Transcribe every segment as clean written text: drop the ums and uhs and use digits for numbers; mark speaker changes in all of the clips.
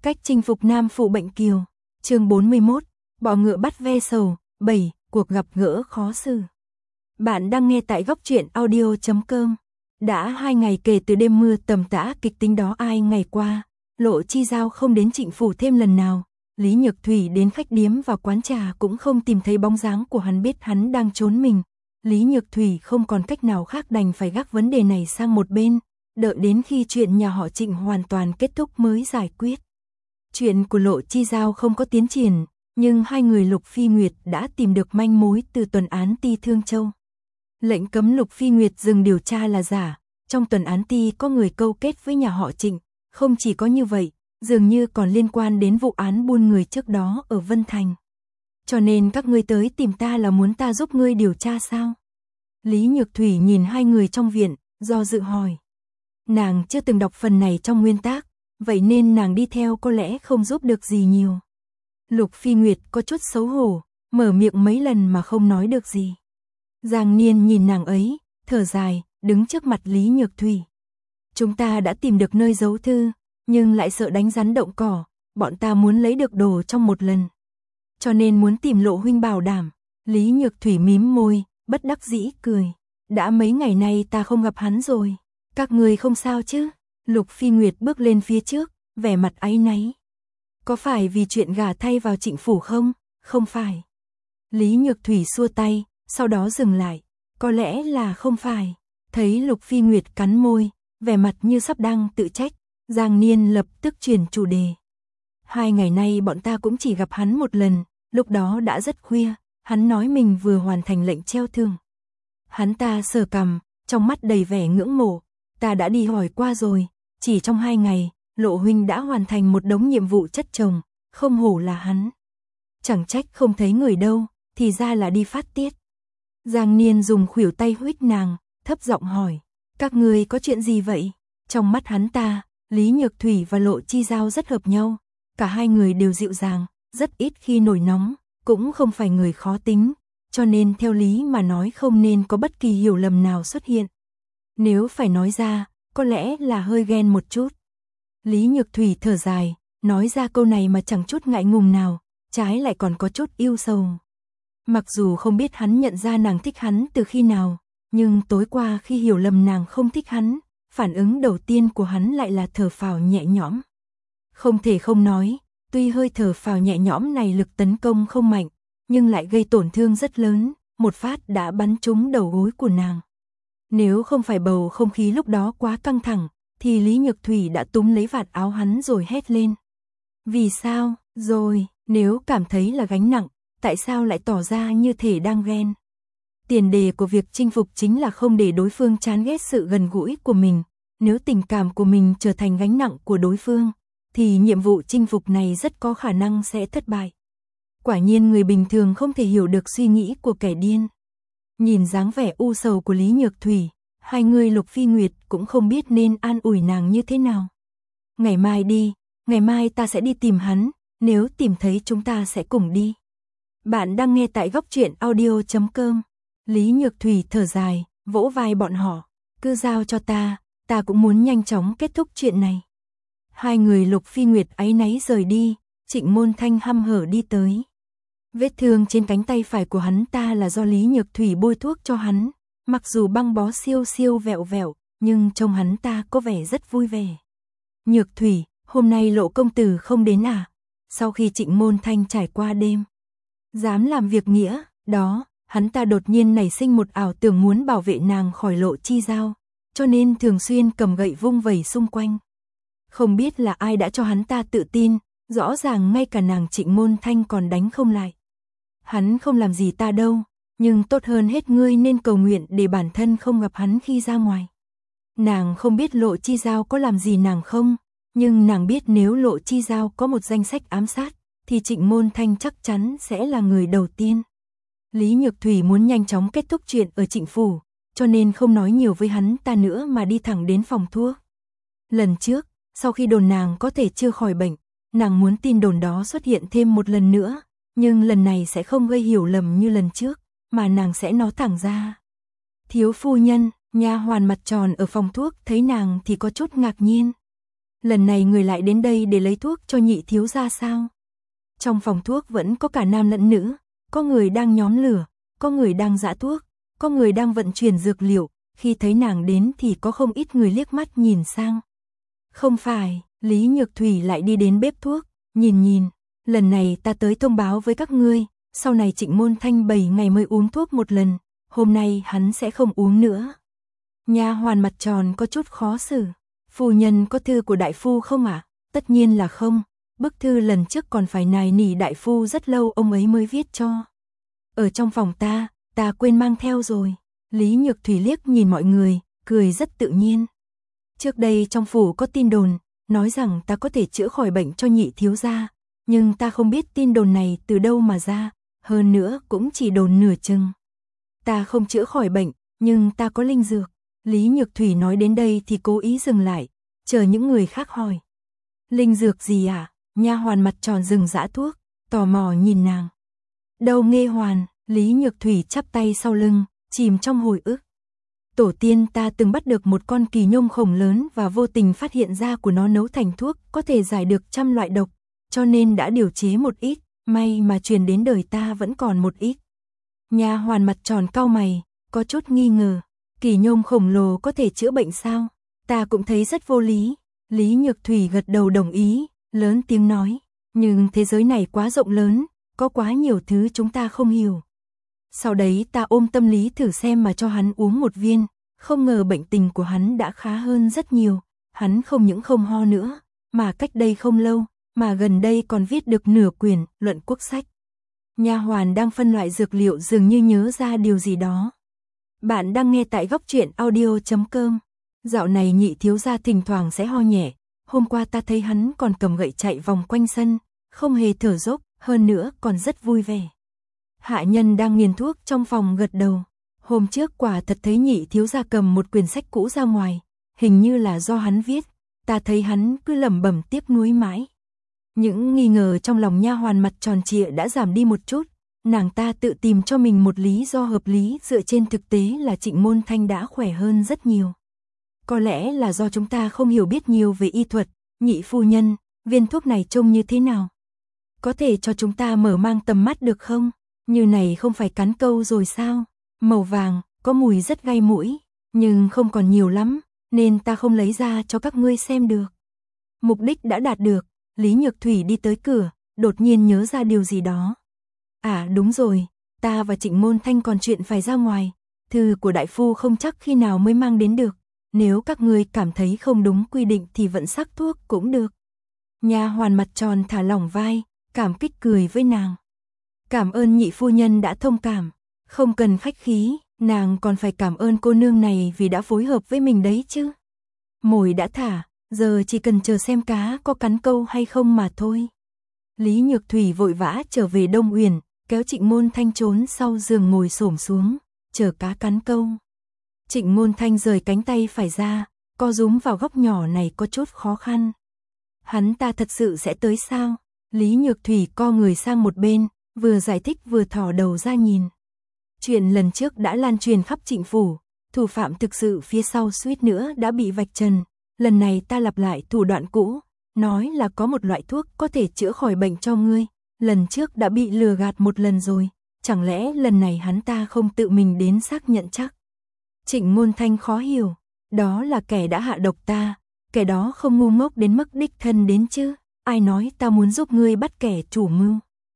Speaker 1: Cách chinh phục nam phụ bệnh kiều. Chương 41, bọ ngựa bắt ve sầu. 7. Cuộc gặp gỡ khó xử. Bạn đang nghe tại góc truyện audio.com. Đã 2 ngày kể từ đêm mưa tầm tã kịch tính đó ngày qua, Lộ Chi Giao không đến Trịnh phủ thêm lần nào. Lý Nhược Thủy đến khách điếm và quán trà cũng không tìm thấy bóng dáng của hắn, biết hắn đang trốn mình. Lý Nhược Thủy không còn cách nào khác đành phải gác vấn đề này sang một bên, đợi đến khi chuyện nhà họ Trịnh hoàn toàn kết thúc mới giải quyết. Chuyện của Lộ Chi Giao không có tiến triển, nhưng hai người Lục Phi Nguyệt đã tìm được manh mối từ tuần án ty Thương Châu. Lệnh cấm Lục Phi Nguyệt dừng điều tra là giả, trong tuần án ty có người câu kết với nhà họ Trịnh, không chỉ có như vậy, dường như còn liên quan đến vụ án buôn người trước đó ở Vân Thành. Cho nên các ngươi tới tìm ta là muốn ta giúp ngươi điều tra sao? Lý Nhược Thủy nhìn hai người trong viện, do dự hỏi. Nàng chưa từng đọc phần này trong nguyên tác, vậy nên nàng đi theo có lẽ không giúp được gì nhiều. Lục Phi Nguyệt có chút xấu hổ, mở miệng mấy lần mà không nói được gì. Giang Niên nhìn nàng ấy, thở dài, đứng trước mặt Lý Nhược Thủy. Chúng ta đã tìm được nơi giấu thư, nhưng lại sợ đánh rắn động cỏ, bọn ta muốn lấy được đồ trong một lần. Cho nên muốn tìm Lộ huynh bảo đảm. Lý Nhược Thủy mím môi, bất đắc dĩ cười. Đã mấy ngày nay ta không gặp hắn rồi. Các người không sao chứ? Lục Phi Nguyệt bước lên phía trước, vẻ mặt áy náy. Có phải vì chuyện gả thay vào Trịnh phủ không? Không phải. Lý Nhược Thủy xua tay, sau đó dừng lại. Có lẽ là không phải. Thấy Lục Phi Nguyệt cắn môi, vẻ mặt như sắp đang tự trách, Giang Niên lập tức chuyển chủ đề. 2 ngày nay bọn ta cũng chỉ gặp hắn một lần, lúc đó đã rất khuya, hắn nói mình vừa hoàn thành lệnh treo thương. Hắn ta sờ cằm, trong mắt đầy vẻ ngưỡng mộ, ta đã đi hỏi qua rồi, chỉ trong 2 ngày, Lộ huynh đã hoàn thành một đống nhiệm vụ chất chồng, không hổ là hắn. Chẳng trách không thấy người đâu, thì ra là đi phát tiết. Giang Niên dùng khuỷu tay huých nàng, thấp giọng hỏi, các ngươi có chuyện gì vậy? Trong mắt hắn ta, Lý Nhược Thủy và Lộ Chi Giao rất hợp nhau, cả hai người đều dịu dàng, rất ít khi nổi nóng, cũng không phải người khó tính, cho nên theo lý mà nói không nên có bất kỳ hiểu lầm nào xuất hiện. Nếu phải nói ra, có lẽ là hơi ghen một chút. Lý Nhược Thủy thở dài, nói ra câu này mà chẳng chút ngại ngùng nào, trái lại còn có chút yêu sầu. Mặc dù không biết hắn nhận ra nàng thích hắn từ khi nào, nhưng tối qua khi hiểu lầm nàng không thích hắn, phản ứng đầu tiên của hắn lại là thở phào nhẹ nhõm. Không thể không nói, tuy hơi thở phào nhẹ nhõm này lực tấn công không mạnh, nhưng lại gây tổn thương rất lớn, một phát đã bắn trúng đầu gối của nàng. Nếu không phải bầu không khí lúc đó quá căng thẳng, thì Lý Nhược Thủy đã túm lấy vạt áo hắn rồi hét lên. Vì sao, rồi, nếu cảm thấy là gánh nặng, tại sao lại tỏ ra như thể đang ghen? Tiền đề của việc chinh phục chính là không để đối phương chán ghét sự gần gũi của mình. Nếu tình cảm của mình trở thành gánh nặng của đối phương, thì nhiệm vụ chinh phục này rất có khả năng sẽ thất bại. Quả nhiên người bình thường không thể hiểu được suy nghĩ của kẻ điên. Nhìn dáng vẻ u sầu của Lý Nhược Thủy, hai người Lục Phi Nguyệt cũng không biết nên an ủi nàng như thế nào. Ngày mai đi, ngày mai ta sẽ đi tìm hắn, nếu tìm thấy chúng ta sẽ cùng đi. Bạn đang nghe tại góc truyện audio.com. Lý Nhược Thủy thở dài, vỗ vai bọn họ, cứ giao cho ta cũng muốn nhanh chóng kết thúc chuyện này. Hai người Lục Phi Nguyệt áy náy rời đi, Trịnh Môn Thanh hăm hở đi tới. Vết thương trên cánh tay phải của hắn ta là do Lý Nhược Thủy bôi thuốc cho hắn, mặc dù băng bó siêu siêu vẹo vẹo, nhưng trông hắn ta có vẻ rất vui vẻ. Nhược Thủy, hôm nay Lộ công tử không đến à? Sau khi Trịnh Môn Thanh trải qua đêm dám làm việc nghĩa, đó, hắn ta đột nhiên nảy sinh một ảo tưởng muốn bảo vệ nàng khỏi Lộ Chi Giao, cho nên thường xuyên cầm gậy vung vẩy xung quanh. Không biết là ai đã cho hắn ta tự tin, rõ ràng ngay cả nàng Trịnh Môn Thanh còn đánh không lại. Hắn không làm gì ta đâu, nhưng tốt hơn hết ngươi nên cầu nguyện để bản thân không gặp hắn khi ra ngoài. Nàng không biết Lộ Chi Giao có làm gì nàng không, nhưng nàng biết nếu Lộ Chi Giao có một danh sách ám sát, thì Trịnh Môn Thanh chắc chắn sẽ là người đầu tiên. Lý Nhược Thủy muốn nhanh chóng kết thúc chuyện ở Trịnh phủ, cho nên không nói nhiều với hắn ta nữa mà đi thẳng đến phòng thuốc. Lần trước, sau khi đồn nàng có thể chưa khỏi bệnh, nàng muốn tin đồn đó xuất hiện thêm một lần nữa, nhưng lần này sẽ không gây hiểu lầm như lần trước, mà nàng sẽ nói thẳng ra. Thiếu phu nhân, nha hoàn mặt tròn ở phòng thuốc thấy nàng thì có chút ngạc nhiên. lần này người lại đến đây để lấy thuốc cho nhị thiếu gia sao? Trong phòng thuốc vẫn có cả nam lẫn nữ, có người đang nhóm lửa, có người đang giã thuốc, có người đang vận chuyển dược liệu, khi thấy nàng đến thì có không ít người liếc mắt nhìn sang. Không phải, Lý Nhược Thủy lại đi đến bếp thuốc, nhìn, lần này ta tới thông báo với các ngươi, sau này Trịnh Môn Thanh 7 ngày mới uống thuốc một lần, hôm nay hắn sẽ không uống nữa. Nha hoàn mặt tròn có chút khó xử, phu nhân có thư của đại phu không ạ? Tất nhiên là không, bức thư lần trước còn phải nài nỉ đại phu rất lâu ông ấy mới viết cho. Ở trong phòng ta quên mang theo rồi. Lý Nhược Thủy liếc nhìn mọi người, cười rất tự nhiên. Trước đây trong phủ có tin đồn, nói rằng ta có thể chữa khỏi bệnh cho nhị thiếu gia, nhưng ta không biết tin đồn này từ đâu mà ra, hơn nữa cũng chỉ đồn nửa chừng. Ta không chữa khỏi bệnh, nhưng ta có linh dược. Lý Nhược Thủy nói đến đây thì cố ý dừng lại, chờ những người khác hỏi. Linh dược gì à? Nha hoàn mặt tròn dừng giã thuốc, tò mò nhìn nàng. Đâu Nghê Hoàn, Lý Nhược Thủy chắp tay sau lưng, chìm trong hồi ức. Tổ tiên ta từng bắt được một con kỳ nhông khổng lớn và vô tình phát hiện ra của nó nấu thành thuốc có thể giải được trăm loại độc, cho nên đã điều chế một ít, may mà truyền đến đời ta vẫn còn một ít. Nha hoàn mặt tròn cau mày, có chút nghi ngờ, kỳ nhông khổng lồ có thể chữa bệnh sao? Ta cũng thấy rất vô lý. Lý Nhược Thủy gật đầu đồng ý, lớn tiếng nói, nhưng thế giới này quá rộng lớn, có quá nhiều thứ chúng ta không hiểu. Sau đấy ta ôm tâm lý thử xem mà cho hắn uống một viên, không ngờ bệnh tình của hắn đã khá hơn rất nhiều, hắn không những không ho nữa, mà cách đây không lâu, mà gần đây còn viết được nửa quyển luận quốc sách. Nha hoàn đang phân loại dược liệu dường như nhớ ra điều gì đó. Bạn đang nghe tại góc truyện audio.com. Dạo này nhị thiếu gia thỉnh thoảng sẽ ho nhẹ, hôm qua ta thấy hắn còn cầm gậy chạy vòng quanh sân, không hề thở dốc, hơn nữa còn rất vui vẻ. Hạ nhân đang nghiền thuốc trong phòng gật đầu. Hôm trước quả thật thấy nhị thiếu gia cầm một quyển sách cũ ra ngoài, hình như là do hắn viết, ta thấy hắn cứ lẩm bẩm tiếc nuối mãi. Những nghi ngờ trong lòng nha hoàn mặt tròn trịa đã giảm đi một chút, nàng ta tự tìm cho mình một lý do hợp lý dựa trên thực tế là Trịnh Môn Thanh đã khỏe hơn rất nhiều. Có lẽ là do chúng ta không hiểu biết nhiều về y thuật, nhị phu nhân, viên thuốc này trông như thế nào? Có thể cho chúng ta mở mang tầm mắt được không? Như này không phải cắn câu rồi sao? Màu vàng, có mùi rất gai mũi, nhưng không còn nhiều lắm, nên ta không lấy ra cho các ngươi xem được. Mục đích đã đạt được, Lý Nhược Thủy đi tới cửa, đột nhiên nhớ ra điều gì đó. À đúng rồi, ta và Trịnh Môn Thanh còn chuyện phải ra ngoài, thư của đại phu không chắc khi nào mới mang đến được, nếu các ngươi cảm thấy không đúng quy định thì vẫn sắc thuốc cũng được. Nha hoàn mặt tròn thả lỏng vai, cảm kích cười với nàng. Cảm ơn nhị phu nhân đã thông cảm, không cần khách khí, nàng còn phải cảm ơn cô nương này vì đã phối hợp với mình đấy chứ. Mồi đã thả, giờ chỉ cần chờ xem cá có cắn câu hay không mà thôi. Lý Nhược Thủy vội vã trở về Đông Uyển, kéo Trịnh Môn Thanh trốn sau giường ngồi xổm xuống, chờ cá cắn câu. Trịnh Môn Thanh rời cánh tay phải ra, co rúm vào góc nhỏ này có chút khó khăn. Hắn ta thật sự sẽ tới sao? Lý Nhược Thủy co người sang một bên, vừa giải thích vừa thò đầu ra nhìn. Chuyện lần trước đã lan truyền khắp Trịnh phủ, thủ phạm thực sự phía sau suýt nữa đã bị vạch trần. Lần này ta lặp lại thủ đoạn cũ, nói là có một loại thuốc có thể chữa khỏi bệnh cho ngươi. Lần trước đã bị lừa gạt một lần rồi, chẳng lẽ lần này hắn ta không tự mình đến xác nhận chắc? Trịnh Môn Thanh khó hiểu, đó là kẻ đã hạ độc ta, kẻ đó không ngu ngốc đến mức đích thân đến chứ, ai nói ta muốn giúp ngươi bắt kẻ chủ mưu.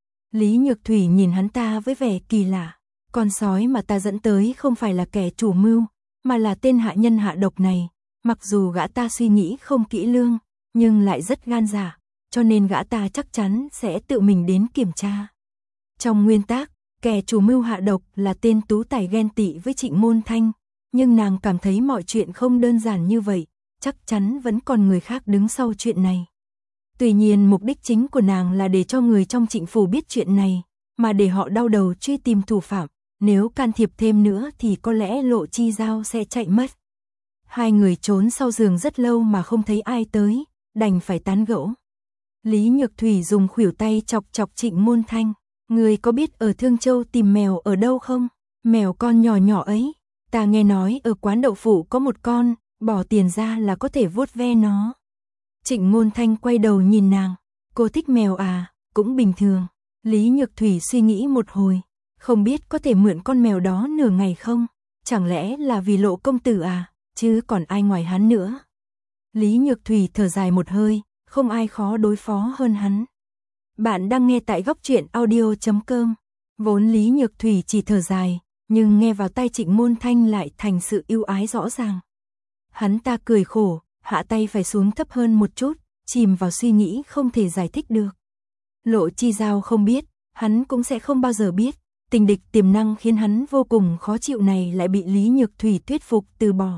Speaker 1: Lý Nhược Thủy nhìn hắn ta với vẻ kỳ lạ, con sói mà ta dẫn tới không phải là kẻ chủ mưu, mà là tên hạ nhân hạ độc này, mặc dù gã ta suy nghĩ không kỹ lưỡng, nhưng lại rất gan dạ, cho nên gã ta chắc chắn sẽ tự mình đến kiểm tra. Trong nguyên tắc, kẻ chủ mưu hạ độc là tên tú tài ghen tị với Trịnh Môn Thanh, nhưng nàng cảm thấy mọi chuyện không đơn giản như vậy, chắc chắn vẫn còn người khác đứng sau chuyện này. Tuy nhiên mục đích chính của nàng là để cho người trong Trịnh phủ biết chuyện này, mà để họ đau đầu truy tìm thủ phạm, nếu can thiệp thêm nữa thì có lẽ Lộ Chi Giao sẽ chạy mất. Hai người trốn sau giường rất lâu mà không thấy ai tới, đành phải tán gẫu. Lý Nhược Thủy dùng khuỷu tay chọc chọc Trịnh Môn Thanh, người có biết ở Thương Châu tìm mèo ở đâu không? Mèo con nhỏ nhỏ ấy, ta nghe nói ở quán đậu phụ có một con, bỏ tiền ra là có thể vuốt ve nó. Trịnh Ngôn Thanh quay đầu nhìn nàng, cô thích mèo à, cũng bình thường. Lý Nhược Thủy suy nghĩ một hồi, không biết có thể mượn con mèo đó nửa ngày không? Chẳng lẽ là vì Lộ công tử à, chứ còn ai ngoài hắn nữa. Lý Nhược Thủy thở dài một hơi, không ai khó đối phó hơn hắn. Bạn đang nghe tại góc truyện audio.com. Vốn Lý Nhược Thủy chỉ thở dài, nhưng nghe vào tay Trịnh Ngôn Thanh lại thành sự ưu ái rõ ràng. Hắn ta cười khổ, hạ tay phải xuống thấp hơn một chút, chìm vào suy nghĩ không thể giải thích được. Lộ Chi Giao không biết, hắn cũng sẽ không bao giờ biết, tình địch tiềm năng khiến hắn vô cùng khó chịu này lại bị Lý Nhược Thủy thuyết phục từ bỏ.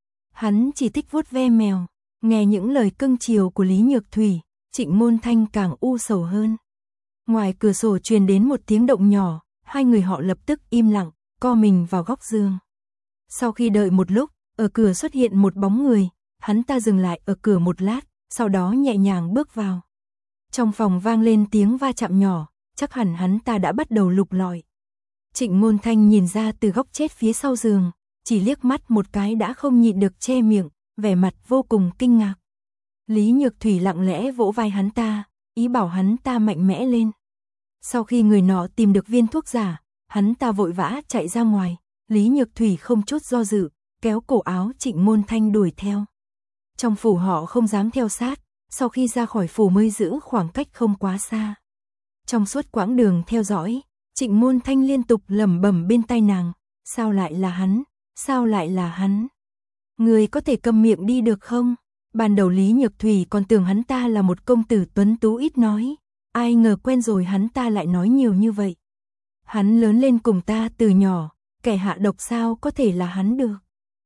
Speaker 1: Hắn chỉ thích vuốt ve mèo, nghe những lời cưng chiều của Lý Nhược Thủy, Trịnh Ngôn Thanh càng u sầu hơn. Ngoài cửa sổ truyền đến một tiếng động nhỏ, hai người họ lập tức im lặng, co mình vào góc giường. Sau khi đợi một lúc, ở cửa xuất hiện một bóng người, hắn ta dừng lại ở cửa một lát, sau đó nhẹ nhàng bước vào. Trong phòng vang lên tiếng va chạm nhỏ, chắc hẳn hắn ta đã bắt đầu lục lọi. Trịnh Ngôn Thanh nhìn ra từ góc chết phía sau giường, chỉ liếc mắt một cái đã không nhịn được che miệng, vẻ mặt vô cùng kinh ngạc. Lý Nhược Thủy lặng lẽ vỗ vai hắn ta, ý bảo hắn ta mạnh mẽ lên. Sau khi người nọ tìm được viên thuốc giả, hắn ta vội vã chạy ra ngoài, Lý Nhược Thủy không chút do dự, kéo cổ áo Trịnh Ngôn Thanh đuổi theo. Trong phủ họ không dám theo sát, sau khi ra khỏi phủ mới giữ khoảng cách không quá xa. Trong suốt quãng đường theo dõi, Trịnh Ngôn Thanh liên tục lẩm bẩm bên tai nàng, sao lại là hắn, sao lại là hắn. Người có thể câm miệng đi được không? Ban đầu Lý Nhược Thủy còn tưởng hắn ta là một công tử tuấn tú ít nói, ai ngờ quen rồi hắn ta lại nói nhiều như vậy. Hắn lớn lên cùng ta từ nhỏ, kẻ hạ độc sao có thể là hắn được.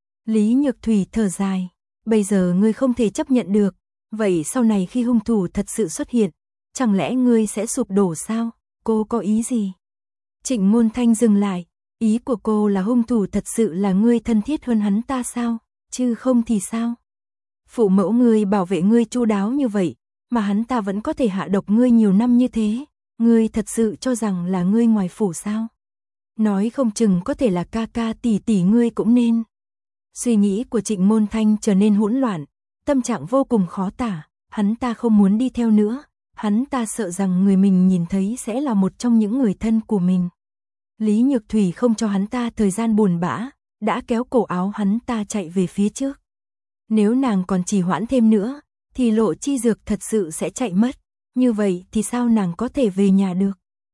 Speaker 1: Lý Nhược Thủy thở dài, bây giờ ngươi không thể chấp nhận được, vậy sau này khi hung thủ thật sự xuất hiện, chẳng lẽ ngươi sẽ sụp đổ sao? Cô có ý gì? Trịnh Ngôn Thanh dừng lại, ý của cô là hung thủ thật sự là ngươi thân thiết hơn hắn ta sao? Chứ không thì sao? Phụ mẫu ngươi bảo vệ ngươi chu đáo như vậy, mà hắn ta vẫn có thể hạ độc ngươi nhiều năm như thế, ngươi thật sự cho rằng là ngươi ngoài phủ sao? Nói không chừng có thể là ca ca tỷ tỷ ngươi cũng nên. Suy nghĩ của Trịnh Ngôn Thanh trở nên hỗn loạn, tâm trạng vô cùng khó tả, hắn ta không muốn đi theo nữa, hắn ta sợ rằng người mình nhìn thấy sẽ là một trong những người thân của mình. Lý Nhược Thủy không cho hắn ta thời gian buồn bã, đã kéo cổ áo hắn ta chạy về phía trước. Nếu nàng còn trì hoãn thêm nữa, thì Lộ Chi Dược thật sự sẽ chạy mất, như vậy thì sao nàng có thể về nhà được.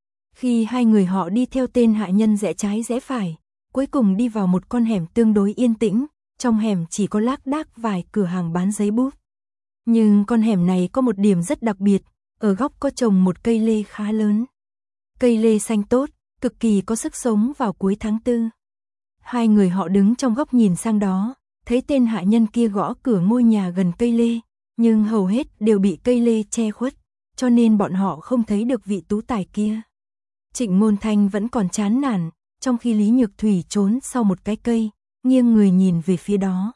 Speaker 1: Khi hai người họ đi theo tên hạ nhân rẽ trái rẽ phải, cuối cùng đi vào một con hẻm tương đối yên tĩnh, trong hẻm chỉ có lác đác vài cửa hàng bán giấy bút. Nhưng con hẻm này có một điểm rất đặc biệt, ở góc có trồng một cây lê khá lớn. Cây lê xanh tốt, cực kỳ có sức sống vào cuối tháng 4. Hai người họ đứng trong góc nhìn sang đó, thấy tên hạ nhân kia gõ cửa ngôi nhà gần cây lê, nhưng hầu hết đều bị cây lê che khuất, cho nên bọn họ không thấy được vị tú tài kia. Trịnh Ngôn Thanh vẫn còn chán nản, trong khi Lý Nhược Thủy trốn sau một cái cây, nghiêng người nhìn về phía đó.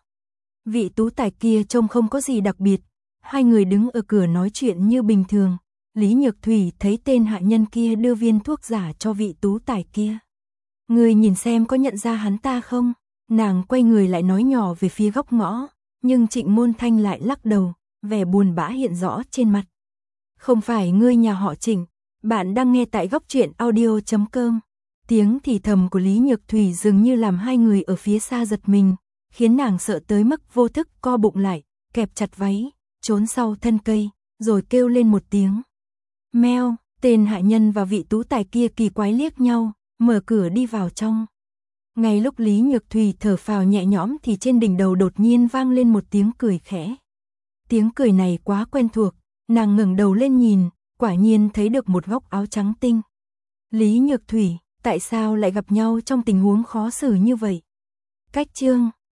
Speaker 1: Vị tú tài kia trông không có gì đặc biệt, hai người đứng ở cửa nói chuyện như bình thường. Lý Nhược Thủy thấy tên hạ nhân kia đưa viên thuốc giả cho vị tú tài kia. Người nhìn xem có nhận ra hắn ta không? Nàng quay người lại nói nhỏ về phía góc ngõ, nhưng Trịnh Ngôn Thanh lại lắc đầu, vẻ buồn bã hiện rõ trên mặt. Không phải ngươi nhà họ Trịnh, bạn đang nghe tại góc truyện audio.com. Tiếng thì thầm của Lý Nhược Thủy dường như làm hai người ở phía xa giật mình, khiến nàng sợ tới mức vô thức co bụng lại, kẹp chặt váy, trốn sau thân cây, rồi kêu lên một tiếng. Meo, tên hạ nhân và vị tú tài kia kỳ quái liếc nhau, mở cửa đi vào trong. Ngay lúc Lý Nhược Thủy thở phào nhẹ nhõm thì trên đỉnh đầu đột nhiên vang lên một tiếng cười khẽ. Tiếng cười này quá quen thuộc, nàng ngẩng đầu lên nhìn, quả nhiên thấy được một góc áo trắng tinh. Lý Nhược Thủy, tại sao lại gặp nhau trong tình huống khó xử như vậy? Cách chương